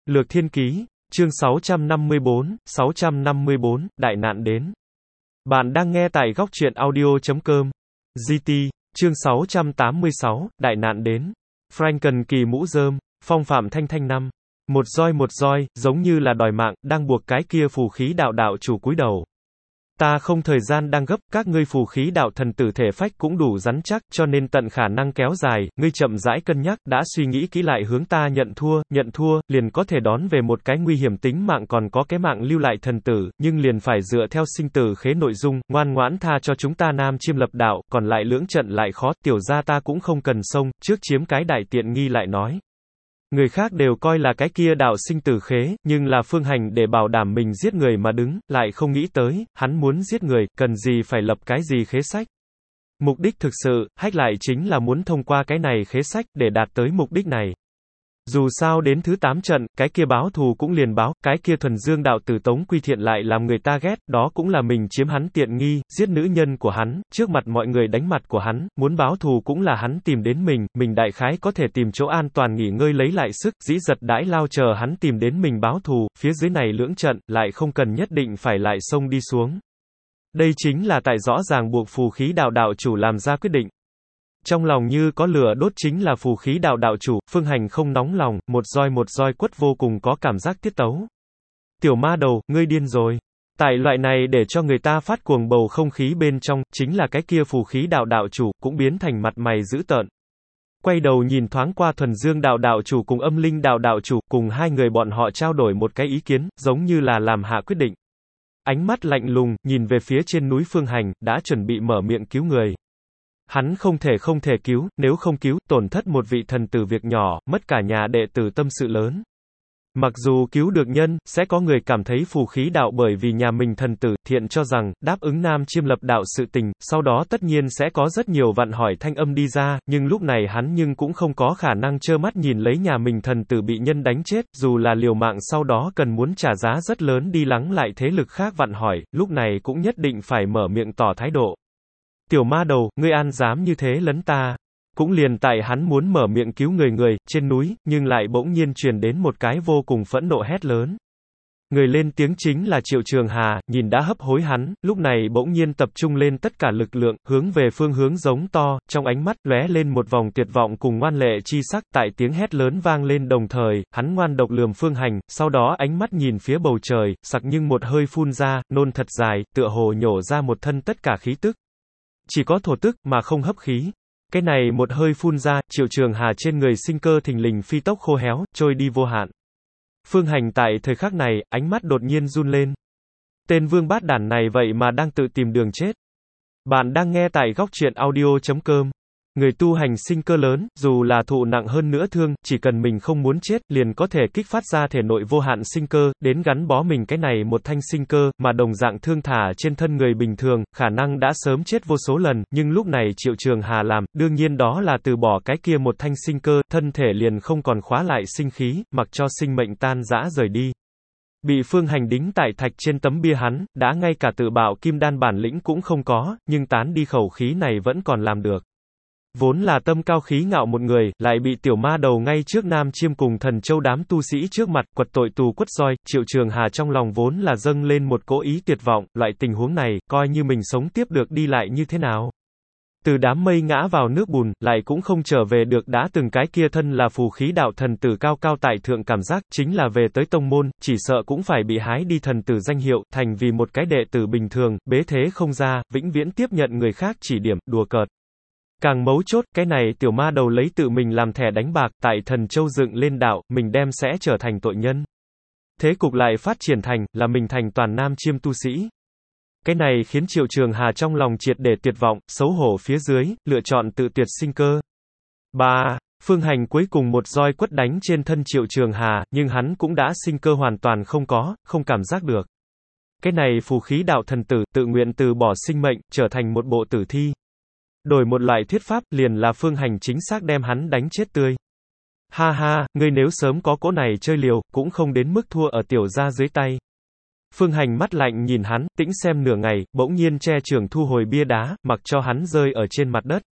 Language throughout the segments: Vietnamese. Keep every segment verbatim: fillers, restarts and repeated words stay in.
Lược Thiên Ký, chương sáu trăm năm mươi bốn, sáu trăm năm mươi bốn, đại nạn đến. Bạn đang nghe tại góc truyện audio chấm com. giê tê, chương sáu trăm tám mươi sáu, đại nạn đến. Franken kỳ mũ rơm, phong phạm thanh thanh năm. Một roi một roi, giống như là đòi mạng, đang buộc cái kia phù khí đạo đạo chủ cúi đầu. Ta không thời gian đang gấp, các ngươi phù khí đạo thần tử thể phách cũng đủ rắn chắc, cho nên tận khả năng kéo dài, ngươi chậm rãi cân nhắc, đã suy nghĩ kỹ lại hướng ta nhận thua, nhận thua, liền có thể đón về một cái nguy hiểm tính mạng còn có cái mạng lưu lại thần tử, nhưng liền phải dựa theo sinh tử khế nội dung, ngoan ngoãn tha cho chúng ta Nam Chiêm lập đạo, còn lại lưỡng trận lại khó, tiểu gia ta cũng không cần xông, trước chiếm cái đại tiện nghi lại nói. Người khác đều coi là cái kia đạo sinh tử khế, nhưng là Phương Hành để bảo đảm mình giết người mà đứng, lại không nghĩ tới, hắn muốn giết người, cần gì phải lập cái gì khế sách. Mục đích thực sự, hách lại chính là muốn thông qua cái này khế sách, để đạt tới mục đích này. Dù sao đến thứ tám trận, cái kia báo thù cũng liền báo, cái kia thuần dương đạo tử Tống Quy Thiện lại làm người ta ghét, đó cũng là mình chiếm hắn tiện nghi, giết nữ nhân của hắn, trước mặt mọi người đánh mặt của hắn, muốn báo thù cũng là hắn tìm đến mình, mình đại khái có thể tìm chỗ an toàn nghỉ ngơi lấy lại sức, dĩ giật đãi lao chờ hắn tìm đến mình báo thù, phía dưới này lưỡng trận, lại không cần nhất định phải lại xông đi xuống. Đây chính là tại rõ ràng buộc phù khí đạo đạo chủ làm ra quyết định. Trong lòng như có lửa đốt chính là phù khí đạo đạo chủ, Phương Hành không nóng lòng, một roi một roi quất vô cùng có cảm giác tiết tấu. Tiểu ma đầu, ngươi điên rồi. Tại loại này để cho người ta phát cuồng bầu không khí bên trong, chính là cái kia phù khí đạo đạo chủ, cũng biến thành mặt mày dữ tợn. Quay đầu nhìn thoáng qua thuần dương đạo đạo chủ cùng âm linh đạo đạo chủ, cùng hai người bọn họ trao đổi một cái ý kiến, giống như là làm hạ quyết định. Ánh mắt lạnh lùng, nhìn về phía trên núi Phương Hành, đã chuẩn bị mở miệng cứu người. Hắn không thể không thể cứu, nếu không cứu, tổn thất một vị thần tử việc nhỏ, mất cả nhà đệ tử tâm sự lớn. Mặc dù cứu được nhân, sẽ có người cảm thấy phù khí đạo bởi vì nhà mình thần tử, thiện cho rằng, đáp ứng Nam Chiêm lập đạo sự tình, sau đó tất nhiên sẽ có rất nhiều vặn hỏi thanh âm đi ra, nhưng lúc này hắn nhưng cũng không có khả năng trơ mắt nhìn lấy nhà mình thần tử bị nhân đánh chết, dù là liều mạng sau đó cần muốn trả giá rất lớn đi lắng lại thế lực khác vặn hỏi, lúc này cũng nhất định phải mở miệng tỏ thái độ. Tiểu ma đầu, ngươi an dám như thế lấn ta. Cũng liền tại hắn muốn mở miệng cứu người người, trên núi, nhưng lại bỗng nhiên truyền đến một cái vô cùng phẫn nộ hét lớn. Người lên tiếng chính là Triệu Trường Hà, nhìn đã hấp hối hắn, lúc này bỗng nhiên tập trung lên tất cả lực lượng, hướng về phương hướng giống to, trong ánh mắt lóe lên một vòng tuyệt vọng cùng ngoan lệ chi sắc, tại tiếng hét lớn vang lên đồng thời, hắn ngoan độc lườm Phương Hành, sau đó ánh mắt nhìn phía bầu trời, sặc nhưng một hơi phun ra, nôn thật dài, tựa hồ nhổ ra một thân tất cả khí tức. Chỉ có thổ tức, mà không hấp khí. Cái này một hơi phun ra, Triệu Trường Hà trên người sinh cơ thình lình phi tốc khô héo, trôi đi vô hạn. Phương Hành tại thời khắc này, ánh mắt đột nhiên run lên. Tên vương bát đản này vậy mà đang tự tìm đường chết. Bạn đang nghe tại góc truyện audio chấm com. Người tu hành sinh cơ lớn, dù là thụ nặng hơn nữa thương, chỉ cần mình không muốn chết, liền có thể kích phát ra thể nội vô hạn sinh cơ, đến gắn bó mình cái này một thanh sinh cơ, mà đồng dạng thương thả trên thân người bình thường, khả năng đã sớm chết vô số lần, nhưng lúc này Triệu Trường Hà làm, đương nhiên đó là từ bỏ cái kia một thanh sinh cơ, thân thể liền không còn khóa lại sinh khí, mặc cho sinh mệnh tan rã rời đi. Bị Phương Hành đính tại thạch trên tấm bia hắn, đã ngay cả tự bạo kim đan bản lĩnh cũng không có, nhưng tán đi khẩu khí này vẫn còn làm được. Vốn là tâm cao khí ngạo một người, lại bị tiểu ma đầu ngay trước Nam Chiêm cùng Thần Châu đám tu sĩ trước mặt, quật tội tù quất roi, Triệu Trường Hà trong lòng vốn là dâng lên một cỗ ý tuyệt vọng, loại tình huống này, coi như mình sống tiếp được đi lại như thế nào. Từ đám mây ngã vào nước bùn, lại cũng không trở về được đã từng cái kia thân là phù khí đạo thần tử cao cao tại thượng cảm giác, chính là về tới tông môn, chỉ sợ cũng phải bị hái đi thần tử danh hiệu, thành vì một cái đệ tử bình thường, bế thế không ra, vĩnh viễn tiếp nhận người khác chỉ điểm, đùa cợt. Càng mấu chốt, cái này tiểu ma đầu lấy tự mình làm thẻ đánh bạc, tại Thần Châu dựng lên đạo, mình đem sẽ trở thành tội nhân. Thế cục lại phát triển thành, là mình thành toàn Nam Chiêm tu sĩ. Cái này khiến Triệu Trường Hà trong lòng triệt để tuyệt vọng, xấu hổ phía dưới, lựa chọn tự tuyệt sinh cơ. Ba, Phương Hành cuối cùng một roi quất đánh trên thân Triệu Trường Hà, nhưng hắn cũng đã sinh cơ hoàn toàn không có, không cảm giác được. Cái này phù khí đạo thần tử, tự nguyện từ bỏ sinh mệnh, trở thành một bộ tử thi. Đổi một loại thuyết pháp, liền là Phương Hành chính xác đem hắn đánh chết tươi. Ha ha, ngươi nếu sớm có cỗ này chơi liều, cũng không đến mức thua ở tiểu gia dưới tay. Phương Hành mắt lạnh nhìn hắn, tĩnh xem nửa ngày, bỗng nhiên che trường thu hồi bia đá, mặc cho hắn rơi ở trên mặt đất.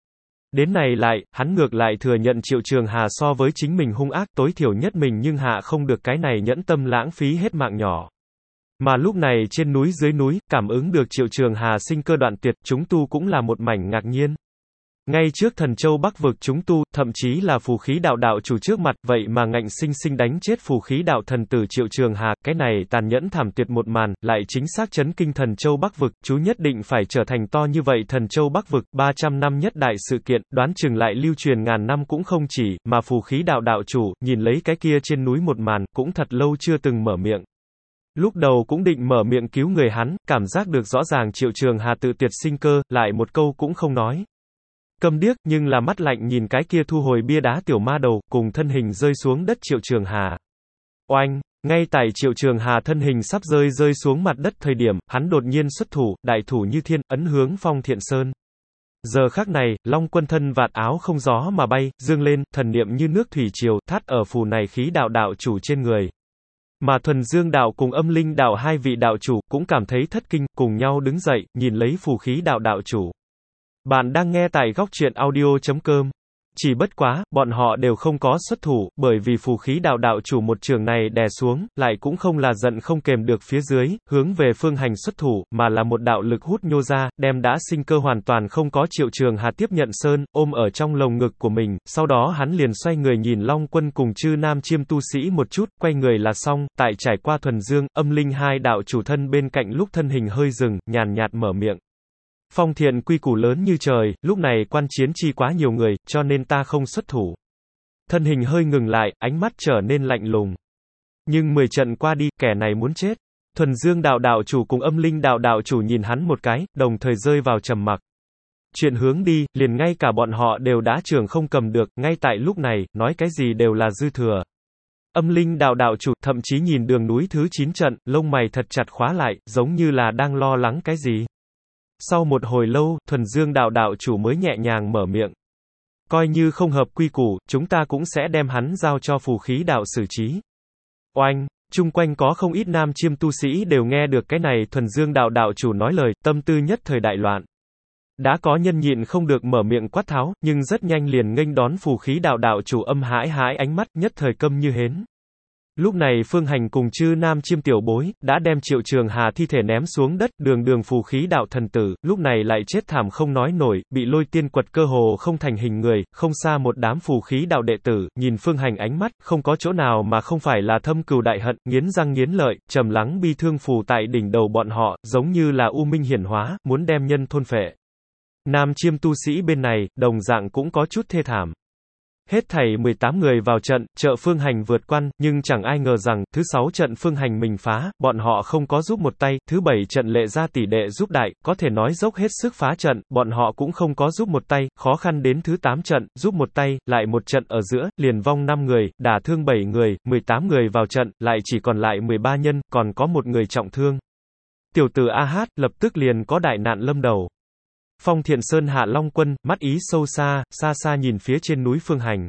Đến này lại, hắn ngược lại thừa nhận Triệu Trường Hà so với chính mình hung ác, tối thiểu nhất mình nhưng hạ không được cái này nhẫn tâm lãng phí hết mạng nhỏ. Mà lúc này trên núi dưới núi, cảm ứng được Triệu Trường Hà sinh cơ đoạn tuyệt, chúng tu cũng là một mảnh ngạc nhiên. Ngay trước Thần Châu Bắc vực chúng tu, thậm chí là phù khí đạo đạo chủ trước mặt, vậy mà ngạnh sinh sinh đánh chết phù khí đạo thần tử Triệu Trường Hà, cái này tàn nhẫn thảm tuyệt một màn, lại chính xác chấn kinh Thần Châu Bắc vực, chú nhất định phải trở thành to như vậy Thần Châu Bắc vực, ba trăm năm nhất đại sự kiện, đoán chừng lại lưu truyền ngàn năm cũng không chỉ, mà phù khí đạo đạo chủ, nhìn lấy cái kia trên núi một màn, cũng thật lâu chưa từng mở miệng. Lúc đầu cũng định mở miệng cứu người hắn, cảm giác được rõ ràng Triệu Trường Hà tự tuyệt sinh cơ, lại một câu cũng không nói. Câm điếc, nhưng là mắt lạnh nhìn cái kia thu hồi bia đá tiểu ma đầu, cùng thân hình rơi xuống đất Triệu Trường Hà. Oanh, ngay tại Triệu Trường Hà thân hình sắp rơi rơi xuống mặt đất thời điểm, hắn đột nhiên xuất thủ, đại thủ như thiên, ấn hướng Phong Thiện Sơn. Giờ khắc này, Long Quân thân vạt áo không gió mà bay, dương lên, thần niệm như nước thủy triều, thắt ở phù này khí đạo đạo chủ trên người. Mà Thuần Dương đạo cùng Âm Linh đạo hai vị đạo chủ, cũng cảm thấy thất kinh, cùng nhau đứng dậy, nhìn lấy phù khí đạo đạo chủ. Bạn đang nghe tại góc truyện audio chấm com. Chỉ bất quá, bọn họ đều không có xuất thủ, bởi vì phù khí đạo đạo chủ một trường này đè xuống, lại cũng không là giận không kềm được phía dưới, hướng về Phương Hành xuất thủ, mà là một đạo lực hút nhô ra, đem đã sinh cơ hoàn toàn không có Triệu Trường Hà tiếp nhận sơn, ôm ở trong lồng ngực của mình, sau đó hắn liền xoay người nhìn Long Quân cùng chư nam chiêm tu sĩ một chút, quay người là xong, tại trải qua Thuần Dương, Âm Linh hai đạo chủ thân bên cạnh lúc thân hình hơi dừng, nhàn nhạt mở miệng. Phong Thiện quy củ lớn như trời, lúc này quan chiến chi quá nhiều người, cho nên ta không xuất thủ. Thân hình hơi ngừng lại, ánh mắt trở nên lạnh lùng. Nhưng mười trận qua đi, kẻ này muốn chết. Thuần Dương đạo đạo chủ cùng Âm Linh đạo đạo chủ nhìn hắn một cái, đồng thời rơi vào trầm mặc. Chuyện hướng đi, liền ngay cả bọn họ đều đã trường không cầm được, ngay tại lúc này, nói cái gì đều là dư thừa. Âm Linh đạo đạo chủ, thậm chí nhìn đường núi thứ chín trận, lông mày thật chặt khóa lại, giống như là đang lo lắng cái gì. Sau một hồi lâu, Thuần Dương đạo đạo chủ mới nhẹ nhàng mở miệng. Coi như không hợp quy củ, chúng ta cũng sẽ đem hắn giao cho phù khí đạo xử trí. Oanh, chung quanh có không ít nam chiêm tu sĩ đều nghe được cái này Thuần Dương đạo đạo chủ nói lời, tâm tư nhất thời đại loạn. Đã có nhân nhịn không được mở miệng quát tháo, nhưng rất nhanh liền nghênh đón phù khí đạo đạo chủ âm hãi hãi ánh mắt, nhất thời câm như hến. Lúc này Phương Hành cùng chư nam chiêm tiểu bối, đã đem Triệu Trường Hà thi thể ném xuống đất, đường đường phù khí đạo thần tử, lúc này lại chết thảm không nói nổi, bị lôi tiên quật cơ hồ không thành hình người, không xa một đám phù khí đạo đệ tử, nhìn Phương Hành ánh mắt, không có chỗ nào mà không phải là thâm cừu đại hận, nghiến răng nghiến lợi, trầm lắng bi thương phù tại đỉnh đầu bọn họ, giống như là u minh hiển hóa, muốn đem nhân thôn phệ. Nam chiêm tu sĩ bên này, đồng dạng cũng có chút thê thảm. Hết thảy mười tám người vào trận, trợ Phương Hành vượt quan, nhưng chẳng ai ngờ rằng, thứ sáu trận Phương Hành mình phá, bọn họ không có giúp một tay, thứ bảy trận Lệ Gia tỷ đệ giúp đại, có thể nói dốc hết sức phá trận, bọn họ cũng không có giúp một tay, khó khăn đến thứ tám trận, giúp một tay, lại một trận ở giữa, liền vong năm người, đả thương bảy người, mười tám người vào trận, lại chỉ còn lại mười ba nhân, còn có một người trọng thương. Tiểu tử A Hát, lập tức liền có đại nạn lâm đầu. Phong Thiện Sơn hạ Long Quân, mắt ý sâu xa, xa xa nhìn phía trên núi Phương Hành.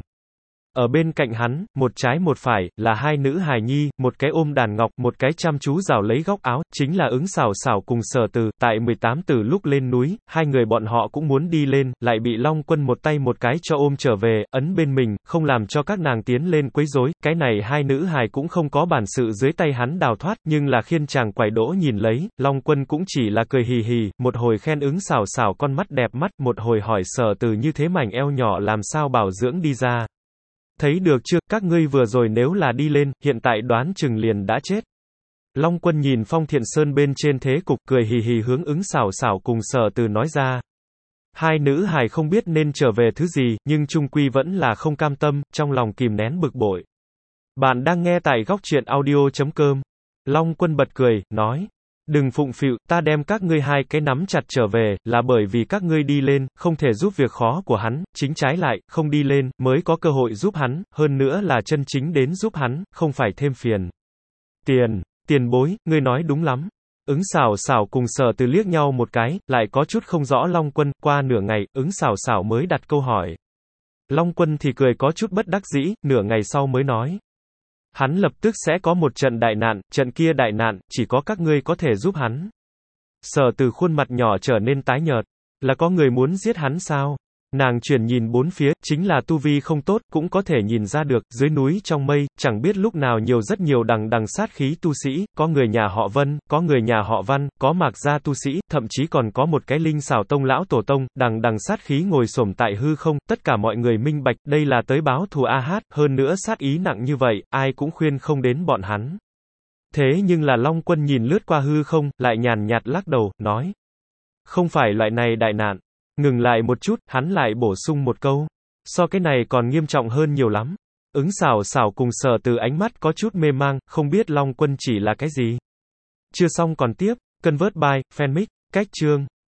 Ở bên cạnh hắn, một trái một phải, là hai nữ hài nhi, một cái ôm đàn ngọc, một cái chăm chú rảo lấy góc áo, chính là Ứng Xảo Xảo cùng Sở Từ, tại mười tám tử lúc lên núi, hai người bọn họ cũng muốn đi lên, lại bị Long Quân một tay một cái cho ôm trở về, ấn bên mình, không làm cho các nàng tiến lên quấy rối, cái này hai nữ hài cũng không có bản sự dưới tay hắn đào thoát, nhưng là khiên chàng quải đỗ nhìn lấy, Long Quân cũng chỉ là cười hì hì, một hồi khen Ứng Xảo Xảo con mắt đẹp mắt, một hồi hỏi Sở Từ như thế mảnh eo nhỏ làm sao bảo dưỡng đi ra. Thấy được chưa, các ngươi vừa rồi nếu là đi lên, hiện tại đoán chừng liền đã chết. Long Quân nhìn Phong Thiện Sơn bên trên thế cục, cười hì hì hướng Ứng Xảo Xảo cùng Sở Từ nói ra. Hai nữ hài không biết nên trở về thứ gì, nhưng chung quy vẫn là không cam tâm, trong lòng kìm nén bực bội. Bạn đang nghe tại góc truyện audio chấm com. Long Quân bật cười, nói. Đừng phụng phịu, ta đem các ngươi hai cái nắm chặt trở về, là bởi vì các ngươi đi lên, không thể giúp việc khó của hắn, chính trái lại, không đi lên, mới có cơ hội giúp hắn, hơn nữa là chân chính đến giúp hắn, không phải thêm phiền. Tiền, tiền bối, ngươi nói đúng lắm. Ứng Xảo Xảo cùng Sở Từ liếc nhau một cái, lại có chút không rõ Long Quân, qua nửa ngày, Ứng Xảo Xảo mới đặt câu hỏi. Long Quân thì cười có chút bất đắc dĩ, nửa ngày sau mới nói. Hắn lập tức sẽ có một trận đại nạn, trận kia đại nạn, chỉ có các ngươi có thể giúp hắn. Sở Từ khuôn mặt nhỏ trở nên tái nhợt. Là có người muốn giết hắn sao? Nàng chuyển nhìn bốn phía, chính là tu vi không tốt, cũng có thể nhìn ra được, dưới núi trong mây, chẳng biết lúc nào nhiều rất nhiều đằng đằng sát khí tu sĩ, có người nhà họ Vân, có người nhà họ Văn, có Mạc gia tu sĩ, thậm chí còn có một cái Linh Xảo Tông lão tổ tông, đằng đằng sát khí ngồi xổm tại hư không, tất cả mọi người minh bạch, đây là tới báo thù A Hát, hơn nữa sát ý nặng như vậy, ai cũng khuyên không đến bọn hắn. Thế nhưng là Long Quân nhìn lướt qua hư không, lại nhàn nhạt lắc đầu, nói. Không phải loại này đại nạn. Ngừng lại một chút, hắn lại bổ sung một câu. So cái này còn nghiêm trọng hơn nhiều lắm. Ứng Xảo Xảo cùng Sở Từ ánh mắt có chút mê mang, không biết Long Quân chỉ là cái gì. Chưa xong còn tiếp, Convert by, Fanmic, cách chương.